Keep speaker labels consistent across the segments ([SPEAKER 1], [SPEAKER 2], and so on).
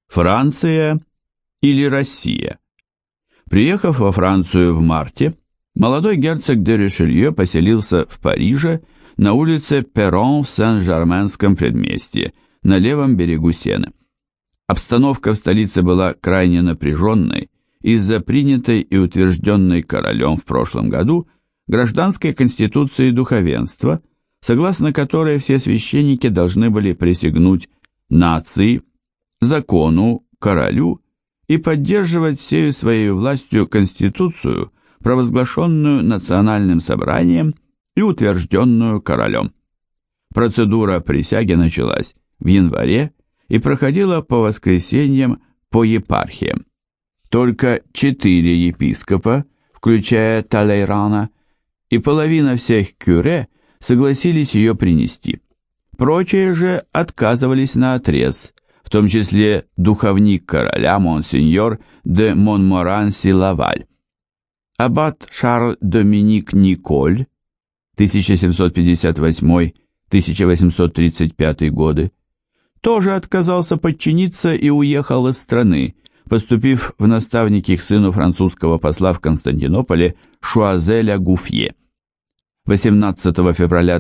[SPEAKER 1] Франция или Россия? Приехав во Францию в марте, молодой герцог де Ришелье поселился в Париже на улице Перрон в Сен-Жерменском предместье, на левом берегу Сены. Обстановка в столице была крайне напряженной из-за принятой и утвержденной королем в прошлом году гражданской конституции духовенства, согласно которой все священники должны были присягнуть нации, закону, королю и поддерживать всею своей властью конституцию, провозглашенную национальным собранием и утвержденную королем. Процедура присяги началась в январе и проходила по воскресеньям по епархиям. Только 4 епископа, включая Талейрана, и половина всех кюре согласились ее принести. Прочие же отказывались наотрез, в том числе духовник короля монсеньор де Монморанси-Лаваль. Аббат Шарль-Доминик Николь, 1758-1835 годы, тоже отказался подчиниться и уехал из страны, поступив в наставники к сыну французского посла в Константинополе Шуазеля Гуфье. 18 февраля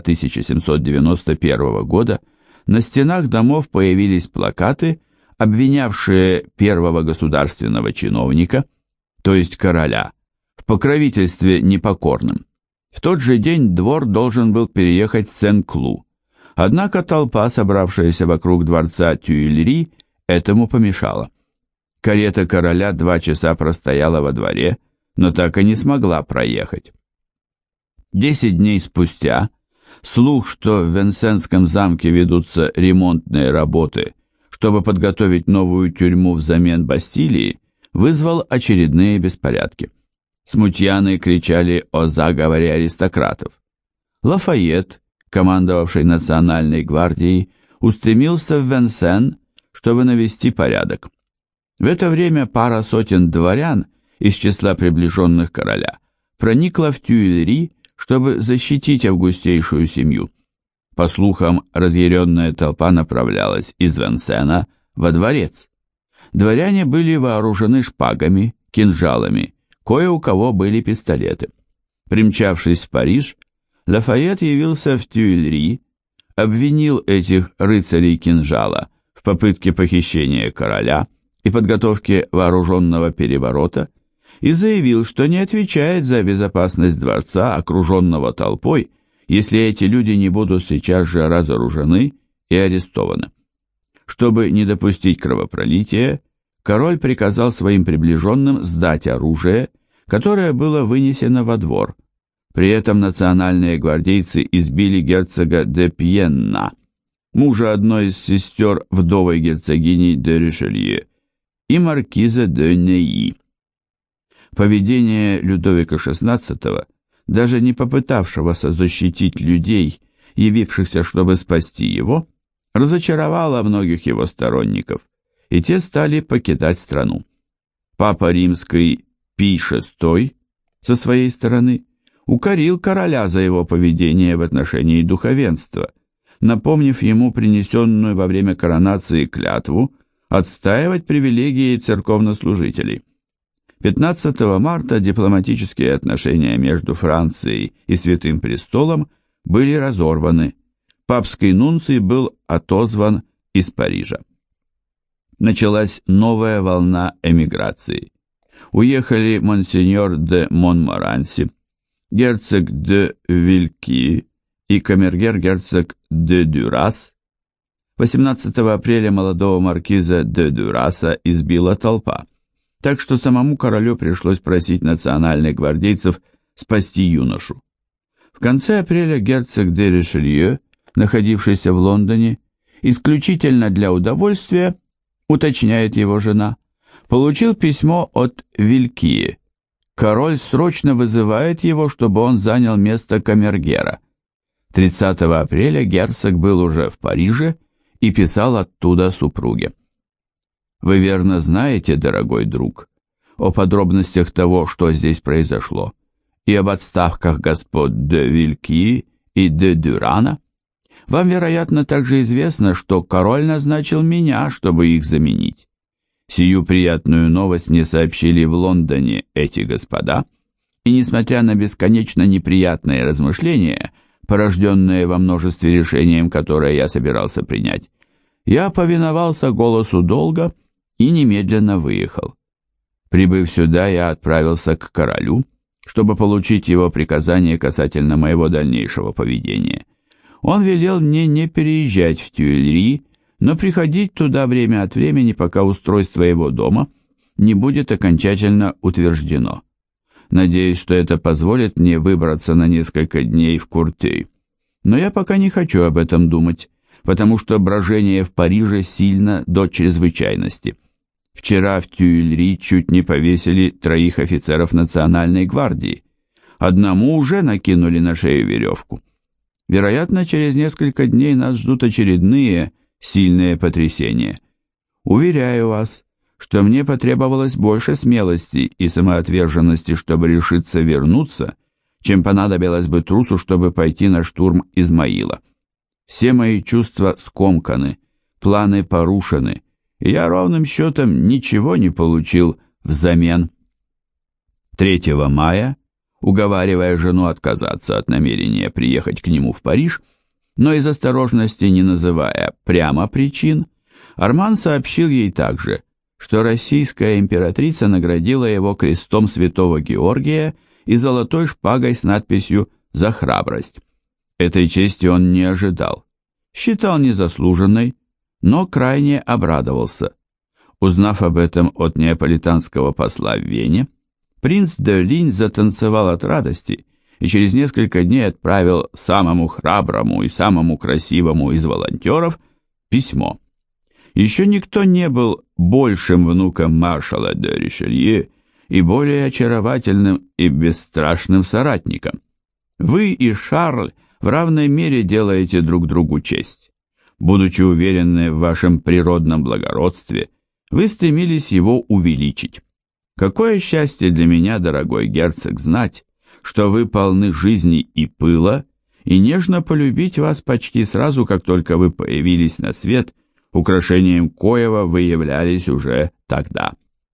[SPEAKER 1] 1791 года на стенах домов появились плакаты, обвинявшие первого государственного чиновника, то есть короля, в покровительстве непокорным. В тот же день двор должен был переехать в Сен-Клу. Однако толпа, собравшаяся вокруг дворца Тюильри, этому помешала. Карета короля 2 часа простояла во дворе, но так и не смогла проехать. 10 дней спустя слух, что в Венсенском замке ведутся ремонтные работы, чтобы подготовить новую тюрьму взамен Бастилии, вызвал очередные беспорядки. Смутьяны кричали о заговоре аристократов. Лафайет, командовавший национальной гвардией, устремился в Венсен, чтобы навести порядок. В это время пара сотен дворян из числа приближенных короля проникла в Тюильри, чтобы защитить августейшую семью. По слухам, разъяренная толпа направлялась из Венсена во дворец. Дворяне были вооружены шпагами, кинжалами, кое у кого были пистолеты. Примчавшись в Париж, Лафайет явился в Тюильри, обвинил этих рыцарей кинжала в попытке похищения короля и подготовке вооруженного переворота и заявил, что не отвечает за безопасность дворца, окруженного толпой, если эти люди не будут сейчас же разоружены и арестованы. Чтобы не допустить кровопролития, король приказал своим приближенным сдать оружие, которое было вынесено во двор. При этом национальные гвардейцы избили герцога де Пьенна, мужа одной из сестер вдовой герцогини де Ришелье, и маркиза де Неи. Поведение Людовика XVI, даже не попытавшегося защитить людей, явившихся, чтобы спасти его, разочаровало многих его сторонников, и те стали покидать страну. Папа Римский Пий VI со своей стороны укорил короля за его поведение в отношении духовенства, напомнив ему принесенную во время коронации клятву отстаивать привилегии церковнослужителей. 15 марта дипломатические отношения между Францией и Святым Престолом были разорваны, папский нунций был отозван из Парижа. Началась новая волна эмиграции. Уехали монсеньор де Монморанси, герцог де Вильки и камергер-герцог де Дюрас. 18 апреля молодого маркиза де Дюраса избила толпа, так что самому королю пришлось просить национальных гвардейцев спасти юношу. В конце апреля герцог де Ришелье, находившийся в Лондоне, исключительно для удовольствия, уточняет его жена, получил письмо от Вилькии. Король срочно вызывает его, чтобы он занял место камергера. 30 апреля герцог был уже в Париже и писал оттуда супруге. Вы верно знаете, дорогой друг, о подробностях того, что здесь произошло, и об отставках господ де Вильки и де Дюрана. Вам, вероятно, также известно, что король назначил меня, чтобы их заменить. Сию приятную новость мне сообщили в Лондоне эти господа, и, несмотря на бесконечно неприятные размышления, порожденные во множестве решением, которое я собирался принять, я повиновался голосу долга и немедленно выехал. Прибыв сюда, я отправился к королю, чтобы получить его приказание касательно моего дальнейшего поведения. Он велел мне не переезжать в Тюильри, но приходить туда время от времени, пока устройство его дома не будет окончательно утверждено. Надеюсь, что это позволит мне выбраться на несколько дней в Куртюй. Но я пока не хочу об этом думать, потому что брожение в Париже сильно до чрезвычайности. Вчера в Тюильри чуть не повесили 3 офицеров национальной гвардии. Одному уже накинули на шею веревку. Вероятно, через несколько дней нас ждут очередные сильные потрясения. Уверяю вас, что мне потребовалось больше смелости и самоотверженности, чтобы решиться вернуться, чем понадобилось бы трусу, чтобы пойти на штурм Измаила. Все мои чувства скомканы, планы порушены, и я ровным счетом ничего не получил взамен. 3 мая, уговаривая жену отказаться от намерения приехать к нему в Париж, но из осторожности не называя прямо причин, Арман сообщил ей также, что российская императрица наградила его крестом святого Георгия и золотой шпагой с надписью «За храбрость». Этой чести он не ожидал, считал незаслуженной, но крайне обрадовался. Узнав об этом от неаполитанского посла в Вене, принц де Линь затанцевал от радости и через несколько дней отправил самому храброму и самому красивому из волонтеров письмо. Еще никто не был большим внуком маршала де Ришелье и более очаровательным и бесстрашным соратником. Вы и Шарль в равной мере делаете друг другу честь. Будучи уверены в вашем природном благородстве, вы стремились его увеличить. Какое счастье для меня, дорогой герцог, знать, что вы полны жизни и пыла, и нежно полюбить вас почти сразу, как только вы появились на свет, украшением коего вы являлись уже тогда.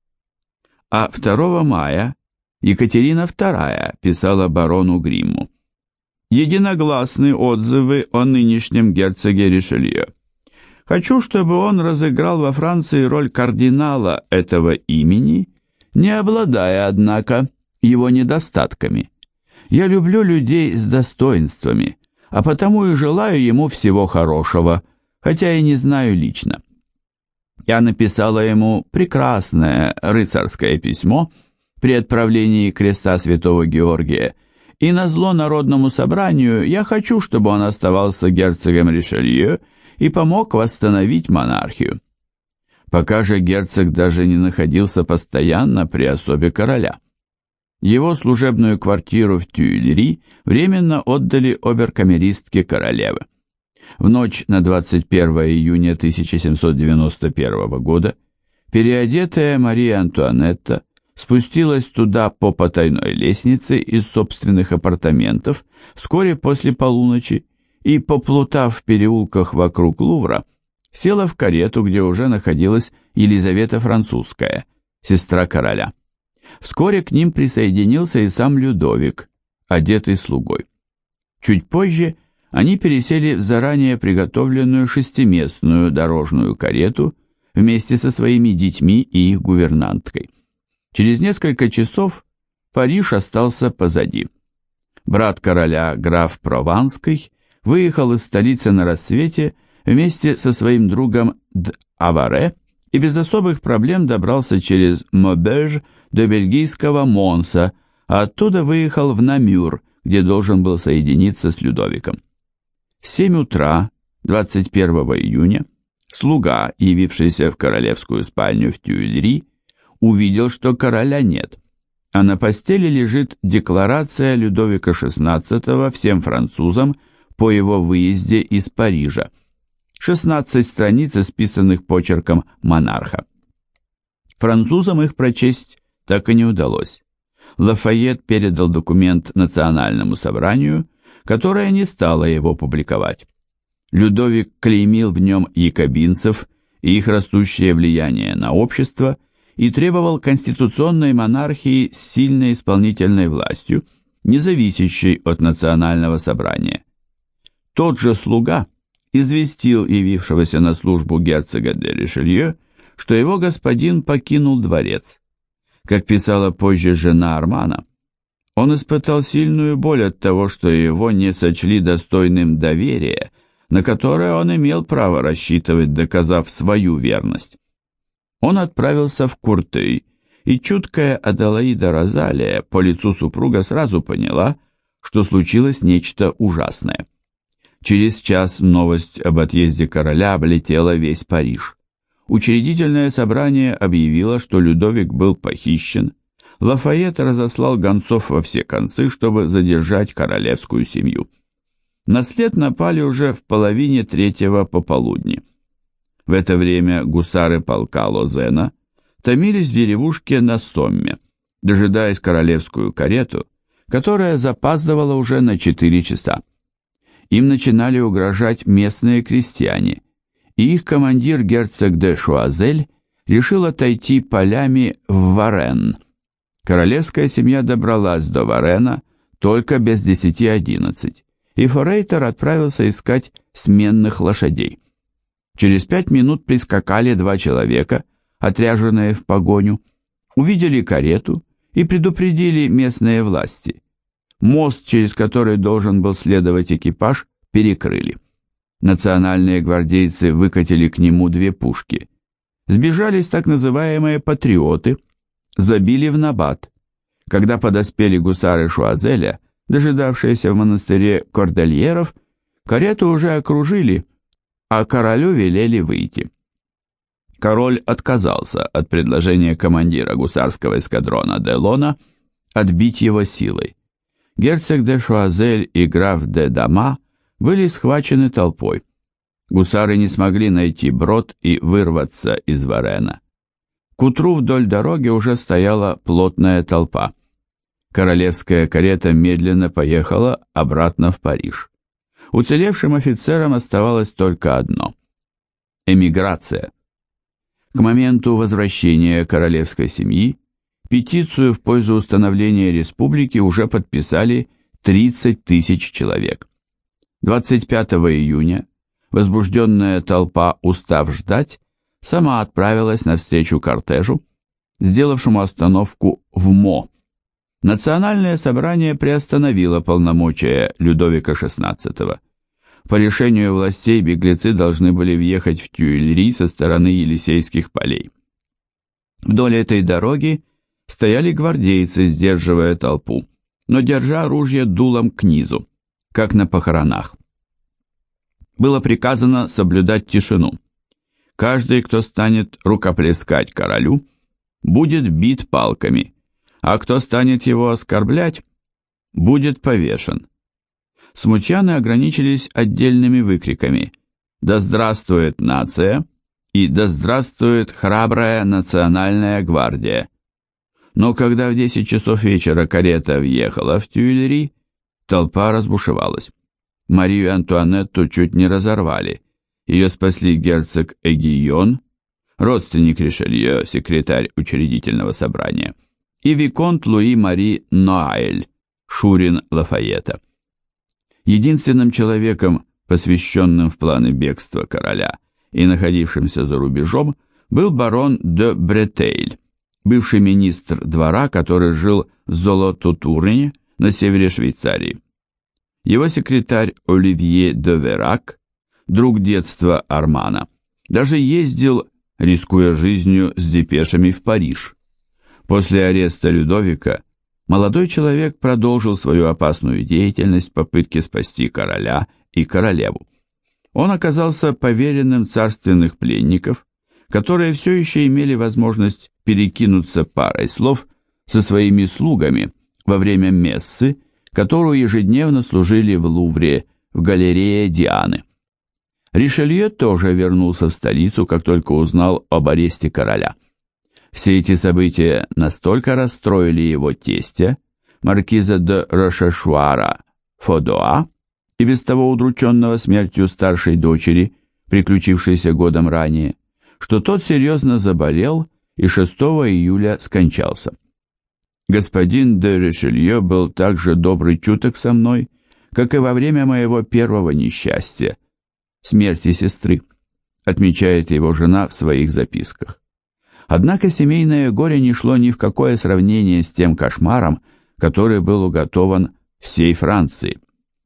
[SPEAKER 1] А 2 мая Екатерина II писала барону Гримму: «Единогласны отзывы о нынешнем герцоге Ришелье. Хочу, чтобы он разыграл во Франции роль кардинала этого имени, не обладая, однако, его недостатками. Я люблю людей с достоинствами, а потому и желаю ему всего хорошего, хотя и не знаю лично». Я написала ему прекрасное рыцарское письмо при отправлении креста святого Георгия, и назло Народному собранию я хочу, чтобы он оставался герцогом Ришелье и помог восстановить монархию. Пока же герцог даже не находился постоянно при особе короля. Его служебную квартиру в Тюильри временно отдали оберкамеристке королевы. В ночь на 21 июня 1791 года переодетая Мария Антуанетта спустилась туда по потайной лестнице из собственных апартаментов вскоре после полуночи и, поплутав в переулках вокруг Лувра, села в карету, где уже находилась Елизавета Французская, сестра короля. Вскоре к ним присоединился и сам Людовик, одетый слугой. Чуть позже они пересели в заранее приготовленную 6-местную дорожную карету вместе со своими детьми и их гувернанткой. Через несколько часов Париж остался позади. Брат короля, граф Прованский, выехал из столицы на рассвете вместе со своим другом Д'Аваре и без особых проблем добрался через Мобеж до бельгийского Монса, а оттуда выехал в Намюр, где должен был соединиться с Людовиком. В 7 утра 21 июня слуга, явившийся в королевскую спальню в Тюильри, увидел, что короля нет, а на постели лежит декларация Людовика XVI всем французам по его выезде из Парижа. 16 страниц, исписанных почерком монарха. Французам их прочесть так и не удалось. Лафайет передал документ Национальному собранию, которое не стало его публиковать. Людовик клеймил в нем якобинцев и их растущее влияние на общество и требовал конституционной монархии с сильной исполнительной властью, не зависящей от национального собрания. Тот же слуга известил явившегося на службу герцога де Ришелье, что его господин покинул дворец. Как писала позже жена Армана, он испытал сильную боль от того, что его не сочли достойным доверия, на которое он имел право рассчитывать, доказав свою верность. Он отправился в Куртый, и чуткая Аделаида Розалия по лицу супруга сразу поняла, что случилось нечто ужасное. Через час новость об отъезде короля облетела весь Париж. Учредительное собрание объявило, что Людовик был похищен. Лафайет разослал гонцов во все концы, чтобы задержать королевскую семью. На след напали уже в половине третьего пополудни. В это время гусары полка Лозена томились в деревушке на Сомме, дожидаясь королевскую карету, которая запаздывала уже на 4 часа. Им начинали угрожать местные крестьяне, и их командир герцог де Шуазель решил отойти полями в Варен. Королевская семья добралась до Варена только без 10:11, и форейтер отправился искать сменных лошадей. Через 5 минут прискакали 2 человека, отряженные в погоню, увидели карету и предупредили местные власти. Мост, через который должен был следовать экипаж, перекрыли. Национальные гвардейцы выкатили к нему 2 пушки. Сбежались так называемые патриоты, забили в набат. Когда подоспели гусары Шуазеля, дожидавшиеся в монастыре кордельеров, карету уже окружили, а королю велели выйти. Король отказался от предложения командира гусарского эскадрона Делона отбить его силой. Герцог де Шуазель и граф де Дама были схвачены толпой. Гусары не смогли найти брод и вырваться из Варена. К утру вдоль дороги уже стояла плотная толпа. Королевская карета медленно поехала обратно в Париж. Уцелевшим офицерам оставалось только одно – эмиграция. К моменту возвращения королевской семьи петицию в пользу установления республики уже подписали 30 тысяч человек. 25 июня возбужденная толпа, устав ждать, сама отправилась навстречу кортежу, сделавшему остановку в Мо. Национальное собрание приостановило полномочия Людовика XVI. По решению властей беглецы должны были въехать в Тюильри со стороны Елисейских полей. Вдоль этой дороги стояли гвардейцы, сдерживая толпу, но держа ружья дулом к низу, как на похоронах. Было приказано соблюдать тишину. Каждый, кто станет рукоплескать королю, будет бит палками, а кто станет его оскорблять, будет повешен. Смутьяны ограничились отдельными выкриками «Да здравствует нация!» и «Да здравствует храбрая национальная гвардия!». Но когда в 10 часов вечера карета въехала в Тюильри, толпа разбушевалась. Марию Антуанетту чуть не разорвали. Ее спасли герцог Эгийон, родственник Ришелье, секретарь учредительного собрания, и виконт Луи-Мари Ноаэль, шурин Лафайета. Единственным человеком, посвященным в планы бегства короля и находившимся за рубежом, был барон де Бретейль, бывший министр двора, который жил в Золототурне на севере Швейцарии. Его секретарь Оливье де Верак, друг детства Армана, даже ездил, рискуя жизнью, с депешами в Париж. После ареста Людовика молодой человек продолжил свою опасную деятельность в попытке спасти короля и королеву. Он оказался поверенным царственных пленников, которые все еще имели возможность перекинуться парой слов со своими слугами во время мессы, которую ежедневно служили в Лувре, в галерее Дианы. Ришелье тоже вернулся в столицу, как только узнал об аресте короля. Все эти события настолько расстроили его тестя, маркиза де Рошешуара Фодоа, и без того удрученного смертью старшей дочери, приключившейся годом ранее, что тот серьезно заболел и 6 июля скончался. Господин де Ришелье был так же добрый чуток со мной, как и во время моего первого несчастья, смерти сестры, отмечает его жена в своих записках. Однако семейное горе не шло ни в какое сравнение с тем кошмаром, который был уготован всей Франции.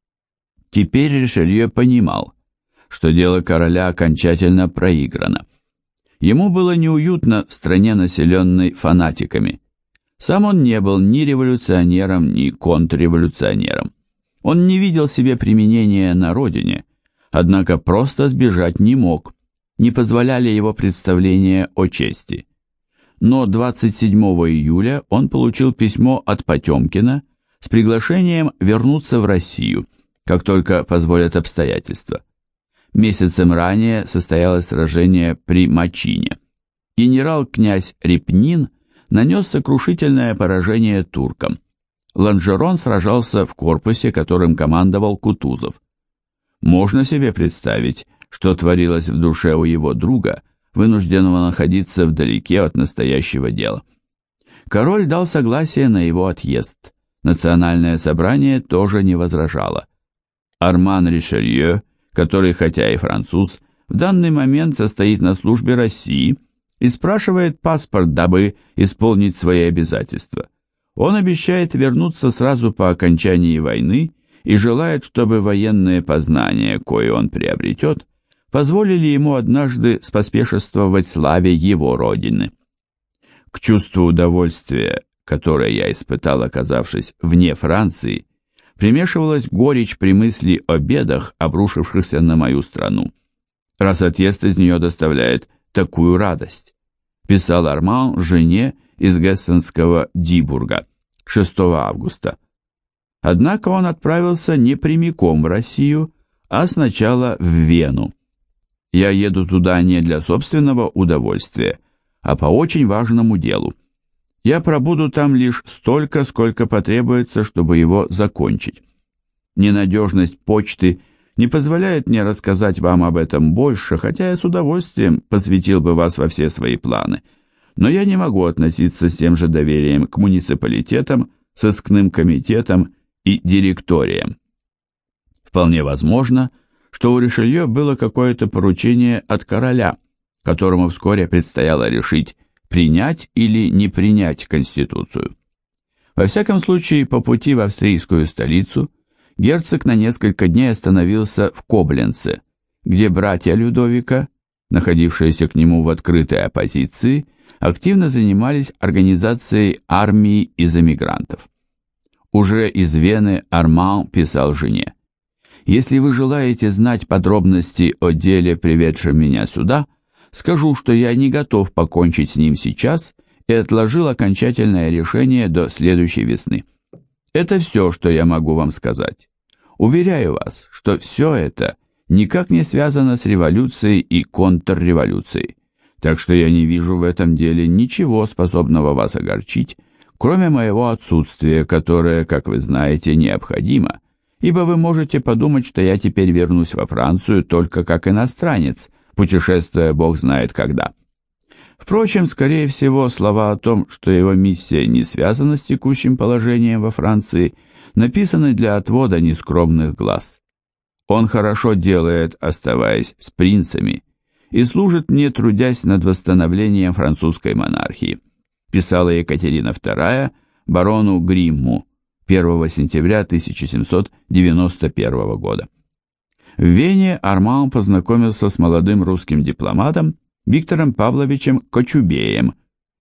[SPEAKER 1] Теперь Ришелье понимал, что дело короля окончательно проиграно. Ему было неуютно в стране, населенной фанатиками. Сам он не был ни революционером, ни контрреволюционером. Он не видел себе применения на родине, однако просто сбежать не мог, не позволяли его представления о чести. Но 27 июля он получил письмо от Потемкина с приглашением вернуться в Россию, как только позволят обстоятельства. Месяцем ранее состоялось сражение при Мачине. Генерал-князь Репнин нанес сокрушительное поражение туркам. Ланжерон сражался в корпусе, которым командовал Кутузов. Можно себе представить, что творилось в душе у его друга, вынужденного находиться вдалеке от настоящего дела. Король дал согласие на его отъезд. Национальное собрание тоже не возражало. Арман Ришелье, который, хотя и француз, в данный момент состоит на службе России и спрашивает паспорт, дабы исполнить свои обязательства. Он обещает вернуться сразу по окончании войны и желает, чтобы военные познания, кое он приобретет, позволили ему однажды споспешествовать славе его родины. К чувству удовольствия, которое я испытал, оказавшись вне Франции, примешивалась горечь при мысли о бедах, обрушившихся на мою страну. Раз отъезд из нее доставляет такую радость, писал Арман жене из гессенского Дибурга 6 августа. Однако он отправился не прямиком в Россию, а сначала в Вену. Я еду туда не для собственного удовольствия, а по очень важному делу. Я пробуду там лишь столько, сколько потребуется, чтобы его закончить. Ненадежность почты не позволяет мне рассказать вам об этом больше, хотя я с удовольствием посвятил бы вас во все свои планы. Но я не могу относиться с тем же доверием к муниципалитетам, сыскным комитетам и директориям. Вполне возможно, что у Ришелье было какое-то поручение от короля, которому вскоре предстояло решить, принять или не принять Конституцию. Во всяком случае, по пути в австрийскую столицу герцог на несколько дней остановился в Кобленце, где братья Людовика, находившиеся к нему в открытой оппозиции, активно занимались организацией армии из эмигрантов. Уже из Вены Арман писал жене: «Если вы желаете знать подробности о деле, приведшем меня сюда, скажу, что я не готов покончить с ним сейчас и отложил окончательное решение до следующей весны. Это все, что я могу вам сказать. Уверяю вас, что все это никак не связано с революцией и контрреволюцией, так что я не вижу в этом деле ничего, способного вас огорчить, кроме моего отсутствия, которое, как вы знаете, необходимо, ибо вы можете подумать, что я теперь вернусь во Францию только как иностранец, путешествуя бог знает когда». Впрочем, скорее всего, слова о том, что его миссия не связана с текущим положением во Франции, написаны для отвода нескромных глаз. Он хорошо делает, оставаясь с принцами, и служит мне, трудясь над восстановлением французской монархии, писала Екатерина II барону Гримму 1 сентября 1791 года. В Вене Арман познакомился с молодым русским дипломатом Виктором Павловичем Кочубеем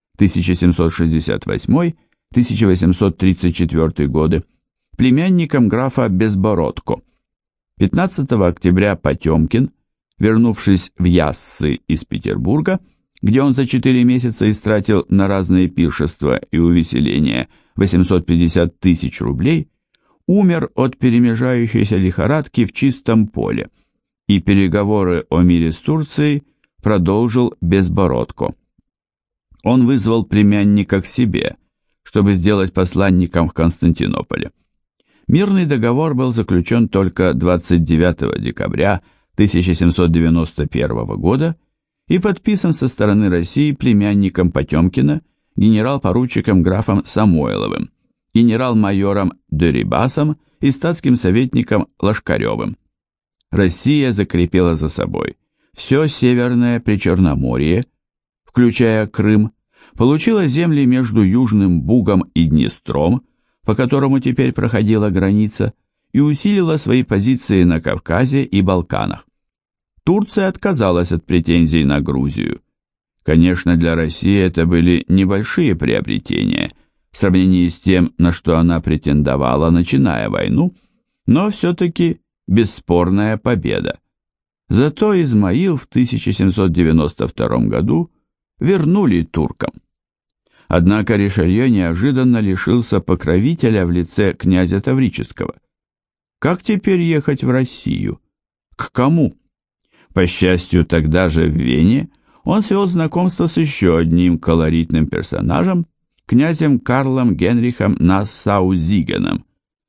[SPEAKER 1] 1768-1834 годы, племянником графа Безбородко. 15 октября Потемкин, вернувшись в Яссы из Петербурга, где он за 4 месяца истратил на разные пиршества и увеселения 850 тысяч рублей, умер от перемежающейся лихорадки в чистом поле, и переговоры о мире с Турцией продолжил Безбородко. Он вызвал племянника к себе, чтобы сделать посланником в Константинополе. Мирный договор был заключен только 29 декабря 1791 года и подписан со стороны России племянником Потемкина, генерал-поручиком графом Самойловым, генерал-майором Дерибасом и статским советником Лошкаревым. Россия закрепила за собой все Северное Причерноморье, включая Крым, получила земли между Южным Бугом и Днестром, по которому теперь проходила граница, и усилила свои позиции на Кавказе и Балканах. Турция отказалась от претензий на Грузию. Конечно, для России это были небольшие приобретения в сравнении с тем, на что она претендовала, начиная войну, но все-таки бесспорная победа. Зато Измаил в 1792 году вернули туркам. Однако Ришелье неожиданно лишился покровителя в лице князя Таврического. Как теперь ехать в Россию? К кому? По счастью, тогда же в Вене он свел знакомство с еще одним колоритным персонажем, князем Карлом Генрихом Нассау-Зигеном,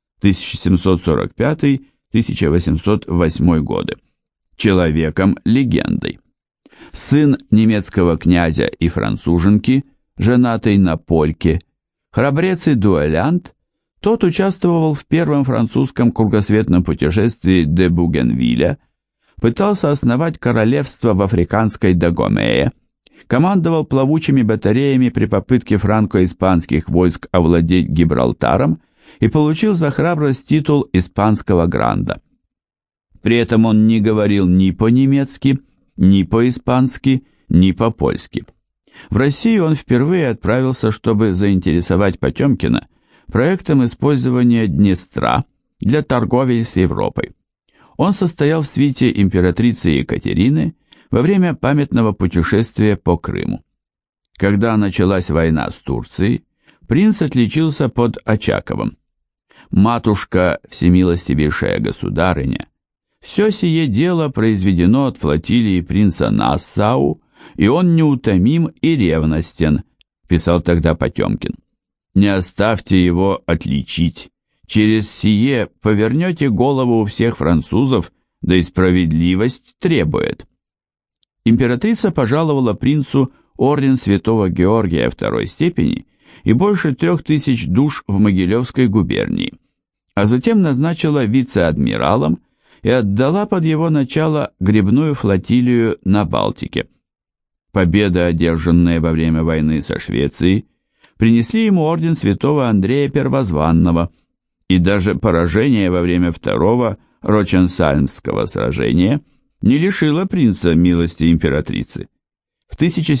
[SPEAKER 1] 1745-1808 годы, человеком-легендой. Сын немецкого князя и француженки, женатый на польке, храбрец и дуэлянт, тот участвовал в первом французском кругосветном путешествии де Бугенвилля, пытался основать королевство в африканской Дагомее, командовал плавучими батареями при попытке франко-испанских войск овладеть Гибралтаром и получил за храбрость титул испанского гранда. При этом он не говорил ни по-немецки, ни по-испански, ни по-польски. В Россию он впервые отправился, чтобы заинтересовать Потемкина проектом использования Днестра для торговли с Европой. Он состоял в свите императрицы Екатерины во время памятного путешествия по Крыму. Когда началась война с Турцией, принц отличился под Очаковым. «Матушка, всемилостивейшая государыня, все сие дело произведено от флотилии принца Нассау, и он неутомим и ревностен», писал тогда Потемкин. «Не оставьте его отличить. Через сие повернете голову у всех французов, да и справедливость требует». Императрица пожаловала принцу орден святого Георгия второй степени и больше 3000 душ в Могилевской губернии, а затем назначила вице-адмиралом и отдала под его начало гребную флотилию на Балтике. Победы, одержанные во время войны со Швецией, принесли ему орден святого Андрея Первозванного, и даже поражение во время второго Роченсальмского сражения не лишило принца милости императрицы. В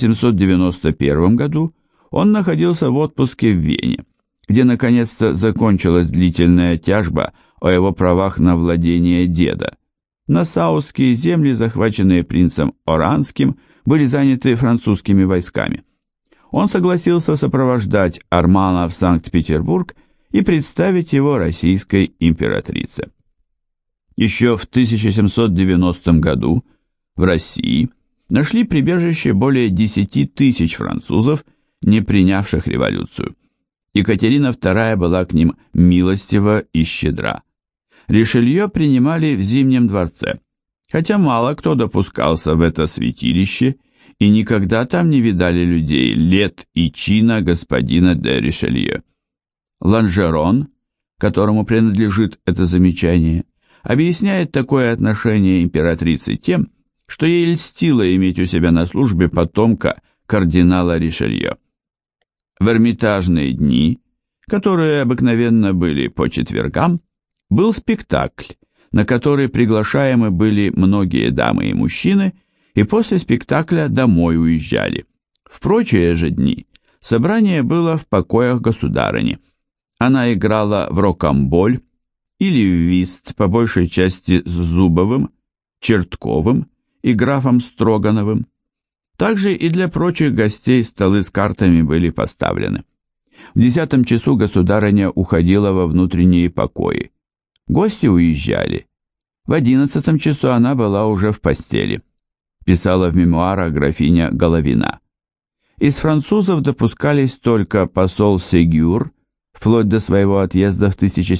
[SPEAKER 1] 1791 году он находился в отпуске в Вене, где наконец-то закончилась длительная тяжба о его правах на владение деда. Нассауские земли, захваченные принцем Оранским, были заняты французскими войсками. Он согласился сопровождать Армана в Санкт-Петербург и представить его российской императрице. Еще в 1790 году в России нашли прибежище более 10 000 французов, не принявших революцию. Екатерина II была к ним милостива и щедра. Ришелье принимали в Зимнем дворце, хотя мало кто допускался в это святилище, и никогда там не видали людей лет и чина господина де Ришелье. Ланжерон, которому принадлежит это замечание, объясняет такое отношение императрицы тем, что ей льстило иметь у себя на службе потомка кардинала Ришелье. В Эрмитажные дни, которые обыкновенно были по четвергам, был спектакль, на который приглашаемы были многие дамы и мужчины, и после спектакля домой уезжали. В прочие же дни собрание было в покоях государыни. Она играла в рокамболь или в вист, по большей части с Зубовым, Чертковым и графом Строгановым. Также и для прочих гостей столы с картами были поставлены. В 10 часу государыня уходила во внутренние покои. Гости уезжали. В 11 часу она была уже в постели. Писала в мемуарах графиня Головина. Из французов допускались только посол Сегюр, вплоть до своего отъезда в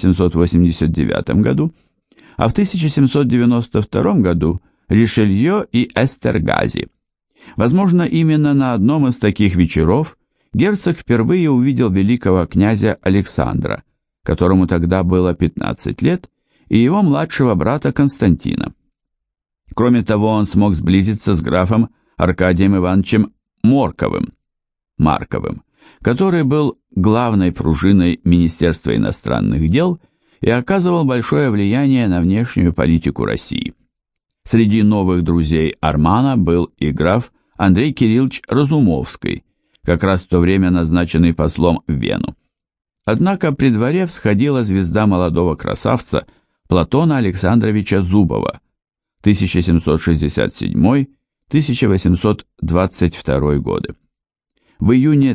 [SPEAKER 1] 1789 году, а в 1792 году Ришелье и Эстергази. Возможно, именно на одном из таких вечеров герцог впервые увидел великого князя Александра, которому тогда было 15 лет, и его младшего брата Константина. Кроме того, он смог сблизиться с графом Аркадием Ивановичем Марковым, который был главной пружиной Министерства иностранных дел и оказывал большое влияние на внешнюю политику России. Среди новых друзей Армана был и граф Андрей Кириллович Разумовский, как раз в то время назначенный послом в Вену. Однако при дворе всходила звезда молодого красавца Платона Александровича Зубова, 1767-1822 годы. В июне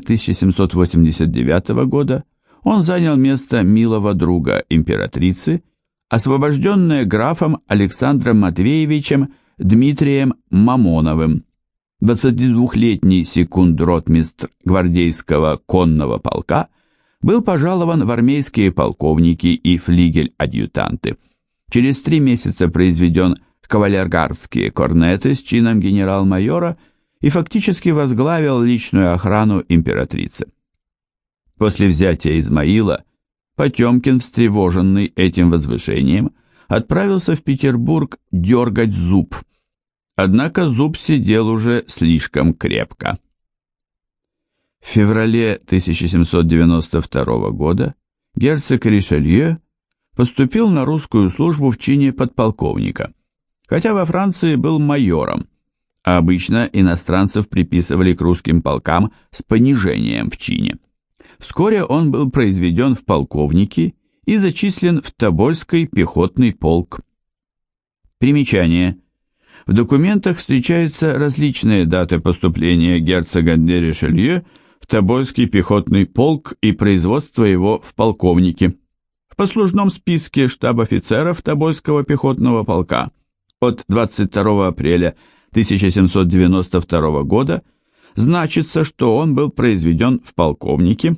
[SPEAKER 1] 1789 года он занял место милого друга императрицы, освобожденное графом Александром Матвеевичем Дмитрием Мамоновым. 22-летний секунд-ротмистр гвардейского конного полка был пожалован в армейские полковники и флигель-адъютанты. Через 3 месяца произведен в кавалергардские корнеты с чином генерал-майора и фактически возглавил личную охрану императрицы. После взятия Измаила Потемкин, встревоженный этим возвышением, отправился в Петербург дергать зуб. Однако зуб сидел уже слишком крепко. В феврале 1792 года герцог Ришелье поступил на русскую службу в чине подполковника, хотя во Франции был майором, а обычно иностранцев приписывали к русским полкам с понижением в чине. Вскоре он был произведен в полковники и зачислен в Тобольский пехотный полк. Примечание. В документах встречаются различные даты поступления герцога де Ришелье в Тобольский пехотный полк и производства его в полковники. В послужном списке штаб-офицеров Тобольского пехотного полка от 22 апреля 1792 года значится, что он был произведен в полковники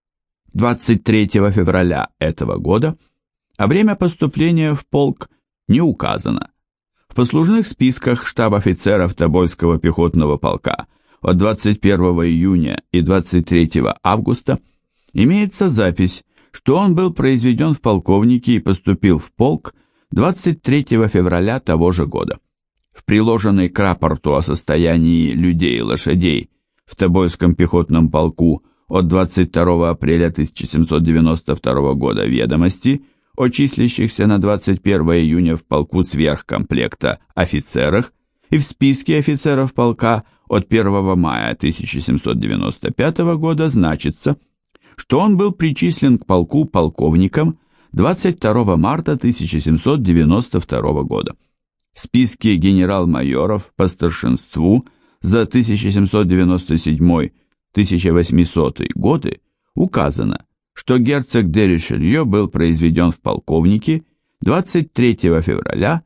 [SPEAKER 1] 23 февраля этого года, а время поступления в полк не указано. В послужных списках штаб-офицеров Тобольского пехотного полка от 21 июня и 23 августа имеется запись, что он был произведен в полковники и поступил в полк 23 февраля того же года. В приложенной к рапорту о состоянии людей и лошадей в Тобольском пехотном полку от 22 апреля 1792 года ведомости о числящихся на 21 июня в полку сверхкомплекта офицерах и в списке офицеров полка от 1 мая 1795 года значится, что он был причислен к полку полковником 22 марта 1792 года. В списке генерал-майоров по старшинству за 1797-1800 годы указано, что герцог де Ришелье был произведен в полковники 23 февраля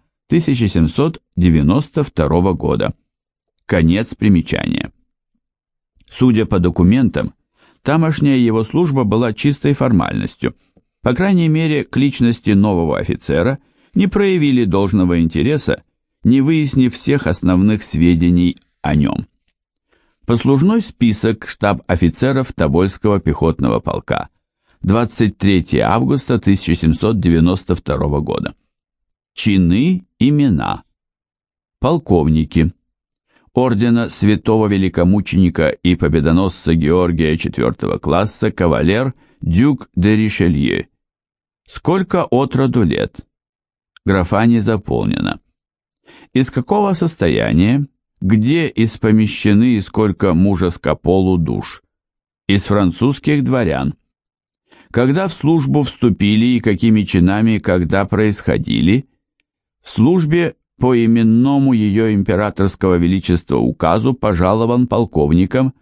[SPEAKER 1] 1792 года. Конец примечания. Судя по документам, тамошняя его служба была чистой формальностью. По крайней мере, к личности нового офицера не проявили должного интереса, не выяснив всех основных сведений о нем. Послужной список штаб-офицеров Тобольского пехотного полка. 23 августа 1792 года. Чины, имена. Полковники. Ордена Святого Великомученика и Победоносца Георгия IV класса кавалер Дюк де Ришелье. Сколько от роду лет? Графа не заполнена. Из какого состояния? Где испомещены и сколько мужеско полу душ? Из французских дворян. Когда в службу вступили и какими чинами когда происходили? В службе по именному ее императорского величества указу пожалован полковником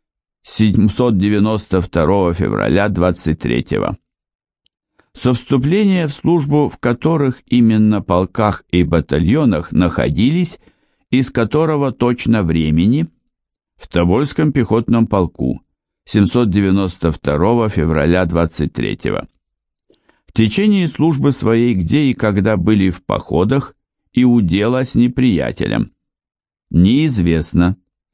[SPEAKER 1] 792 февраля 23 -го. Со вступления в службу, в которых именно полках и батальонах находились, из которого точно времени, в Тобольском пехотном полку 792 февраля 23 -го. В течение службы своей где и когда были в походах и удела с неприятелем. Неизвестно.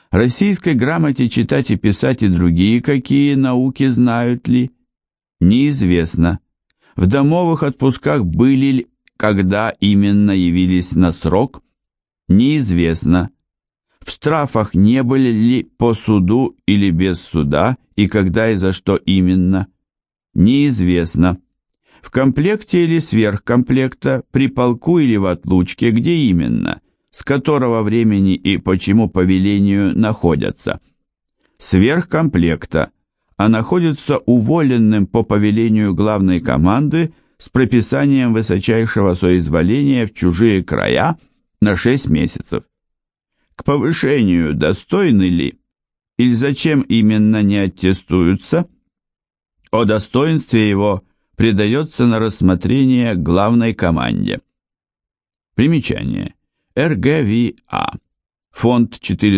[SPEAKER 1] Российской грамоте читать и писать и другие какие науки знают ли? Неизвестно. В домовых отпусках были ли, когда именно явились на срок? Неизвестно. В штрафах не были ли по суду или без суда, и когда и за что именно? Неизвестно. В комплекте или сверх комплекта, при полку или в отлучке, где именно, с которого времени и почему по велению находятся? Сверх комплекта, а находится уволенным по повелению главной команды с прописанием высочайшего соизволения в чужие края на 6 месяцев. К повышению достойны ли, или зачем именно не аттестуются? О достоинстве его предается на рассмотрение главной команде. Примечание. РГВА. Фонд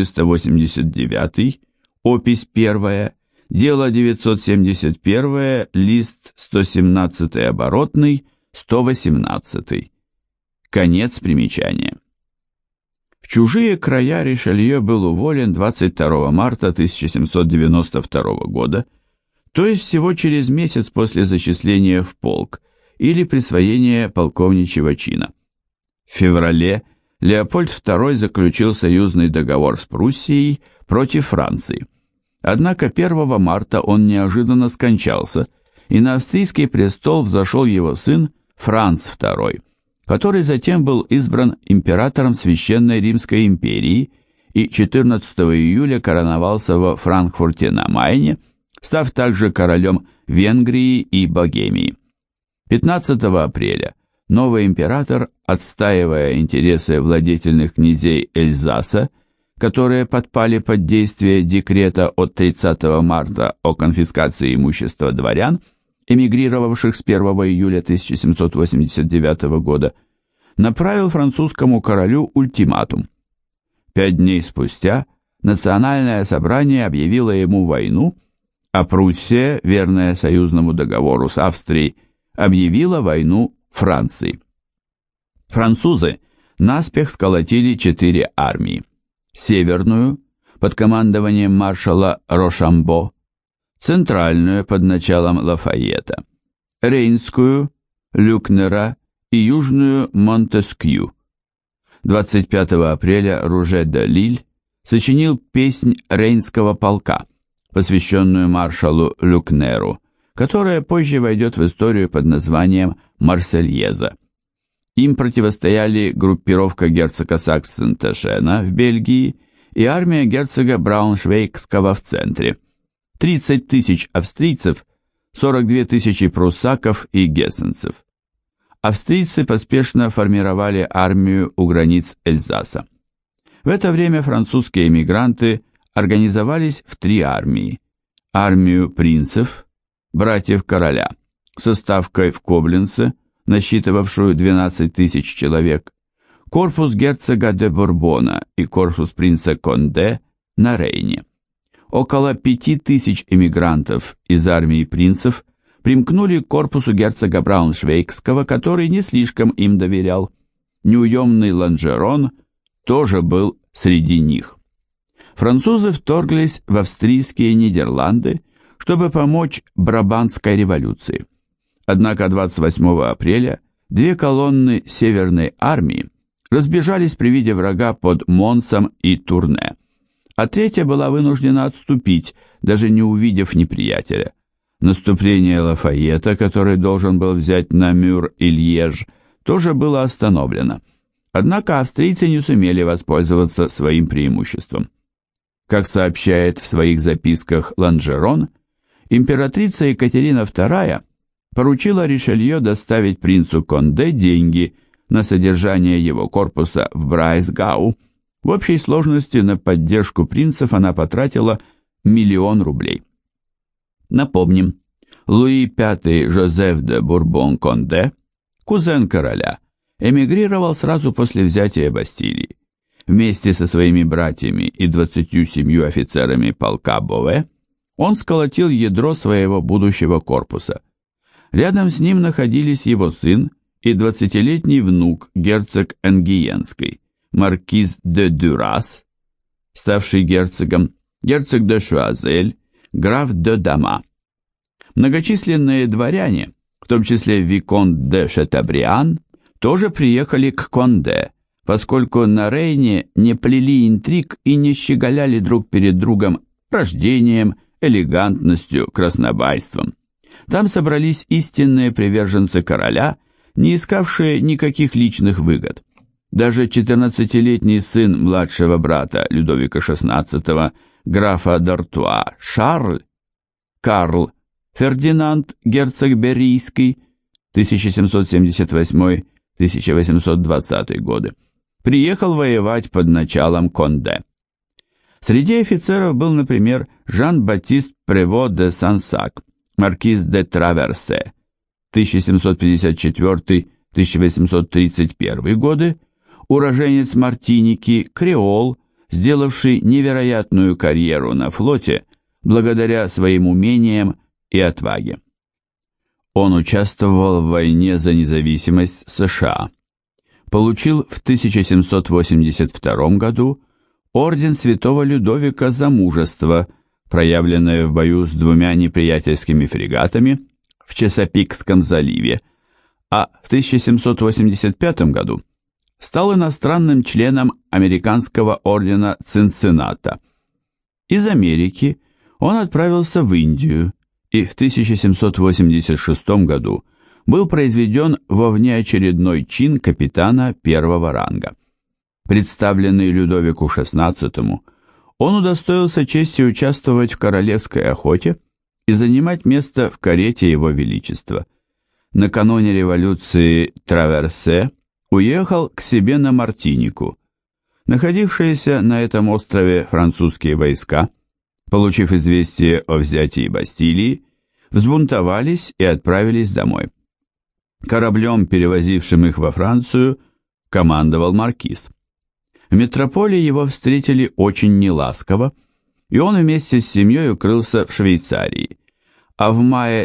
[SPEAKER 1] 489, опись 1, дело 971, лист 117 оборотный, 118. Конец примечания. В чужие края Ришелье был уволен 22 марта 1792 года, то есть всего через месяц после зачисления в полк или присвоения полковничьего чина. В феврале Леопольд II заключил союзный договор с Пруссией против Франции. Однако 1 марта он неожиданно скончался, и на австрийский престол взошел его сын Франц II, который затем был избран императором Священной Римской империи и 14 июля короновался во Франкфурте на Майне, став также королем Венгрии и Богемии. 15 апреля новый император, отстаивая интересы владетельных князей Эльзаса, которые подпали под действие декрета от 30 марта о конфискации имущества дворян, эмигрировавших с 1 июля 1789 года, направил французскому королю ультиматум. 5 дней спустя Национальное собрание объявило ему войну, а Пруссия, верная союзному договору с Австрией, объявила войну Франции. Французы наспех сколотили 4 армии. Северную, под командованием маршала Рошамбо, центральную под началом Лафайета, Рейнскую, Люкнера и южную Монтескью. 25 апреля Руже де Лиль сочинил песнь Рейнского полка, посвященную маршалу Люкнеру, которая позже войдет в историю под названием «Марсельеза». Им противостояли группировка герцога Саксен-Тешена в Бельгии и армия герцога Брауншвейгского в центре. 30 тысяч австрийцев, 42 тысячи пруссаков и гессенцев. Австрийцы поспешно формировали армию у границ Эльзаса. В это время французские эмигранты организовались в 3 армии. Армию принцев, братьев короля, со ставкой в Кобленце, насчитывавшую 12 тысяч человек, корпус герцога де Бурбона и корпус принца Конде на Рейне. Около 5000 эмигрантов из армии принцев примкнули к корпусу герцога Брауншвейгского, который не слишком им доверял. Неуемный Ланжерон тоже был среди них. Французы вторглись в австрийские Нидерланды, чтобы помочь Брабантской революции. Однако 28 апреля 2 колонны Северной армии разбежались при виде врага под Монсом и Турне, а 3-я была вынуждена отступить, даже не увидев неприятеля. Наступление Лафайета, который должен был взять Намюр и Льеж, тоже было остановлено. Однако австрийцы не сумели воспользоваться своим преимуществом. Как сообщает в своих записках Ланжерон, императрица Екатерина II поручила Ришелье доставить принцу Конде деньги на содержание его корпуса в Брайсгау. В общей сложности на поддержку принцев она потратила 1 000 000 рублей. Напомним, Луи V Жозеф де Бурбон-Конде, кузен короля, эмигрировал сразу после взятия Бастилии. Вместе со своими братьями и 27 офицерами полка Бове он сколотил ядро своего будущего корпуса. Рядом с ним находились его сын и 20-летний внук, герцог Энгиенский, маркиз де Дюрас, ставший герцогом, герцог де Шуазель, граф де Дама. Многочисленные дворяне, в том числе виконт де Шатабриан, тоже приехали к Конде, поскольку на Рейне не плели интриг и не щеголяли друг перед другом рождением, элегантностью, краснобайством. Там собрались истинные приверженцы короля, не искавшие никаких личных выгод. Даже 14-летний сын младшего брата Людовика XVI, графа д'Артуа, Карл Фердинанд, герцог Берийский, 1778-1820 годы, приехал воевать под началом Конде. Среди офицеров был, например, Жан-Батист Прево де Сансак, маркиз де Траверсе, 1754-1831 годы, уроженец Мартиники, креол, сделавший невероятную карьеру на флоте благодаря своим умениям и отваге. Он участвовал в войне за независимость США, получил в 1782 году орден Святого Людовика за мужество, проявленное в бою с двумя неприятельскими фрегатами в Чесапикском заливе, а в 1785 году стал иностранным членом американского ордена Цинцинната. Из Америки он отправился в Индию и в 1786 году был произведен во внеочередной чин капитана первого ранга. Представленный Людовику XVI, он удостоился чести участвовать в королевской охоте и занимать место в карете его величества. Накануне революции Траверсе уехал к себе на Мартинику. Находившиеся на этом острове французские войска, получив известие о взятии Бастилии, взбунтовались и отправились домой. Кораблем, перевозившим их во Францию, командовал маркиз. В метрополии его встретили очень неласково, и он вместе с семьей укрылся в Швейцарии, а в мае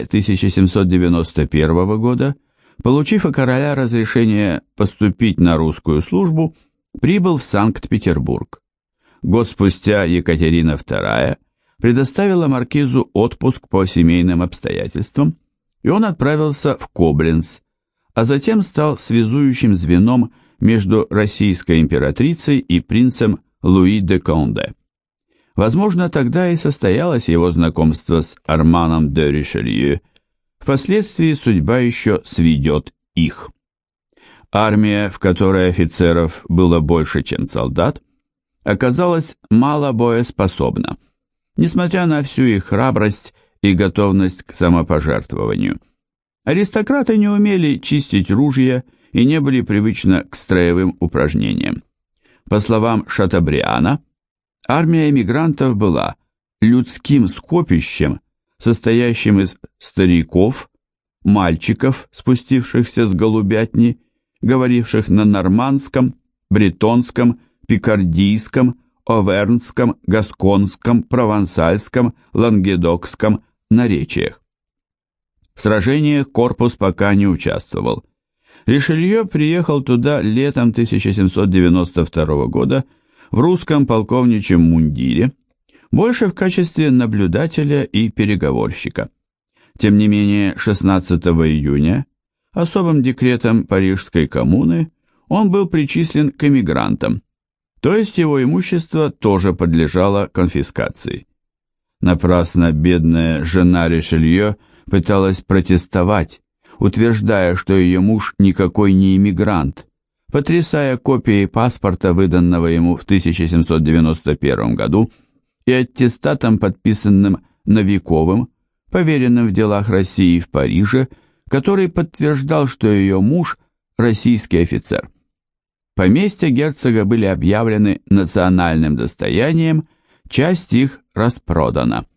[SPEAKER 1] 1791 года, получив от короля разрешение поступить на русскую службу, прибыл в Санкт-Петербург. Год спустя Екатерина II предоставила маркизу отпуск по семейным обстоятельствам, и он отправился в Кобленц, а затем стал связующим звеном между российской императрицей и принцем Луи де Конде. Возможно, тогда и состоялось его знакомство с Арманом де Ришелье. Впоследствии судьба еще сведет их. Армия, в которой офицеров было больше, чем солдат, оказалась мало боеспособна, несмотря на всю их храбрость и готовность к самопожертвованию. Аристократы не умели чистить ружья и не были привычны к строевым упражнениям. По словам Шатабриана, армия эмигрантов была людским скопищем, состоящим из стариков, мальчиков, спустившихся с голубятни, говоривших на нормандском, бретонском, пикардийском, овернском, гасконском, провансальском, лангедокском наречиях. В сражениях корпус пока не участвовал. Ришелье приехал туда летом 1792 года в русском полковничьем мундире, больше в качестве наблюдателя и переговорщика. Тем не менее, 16 июня особым декретом Парижской коммуны он был причислен к эмигрантам, то есть его имущество тоже подлежало конфискации. Напрасно бедная жена Ришелье пыталась протестовать, утверждая, что ее муж никакой не иммигрант, потрясая копией паспорта, выданного ему в 1791 году, и аттестатом, подписанным Новиковым, поверенным в делах России в Париже, который подтверждал, что ее муж – российский офицер. Поместья герцога были объявлены национальным достоянием, часть их распродана.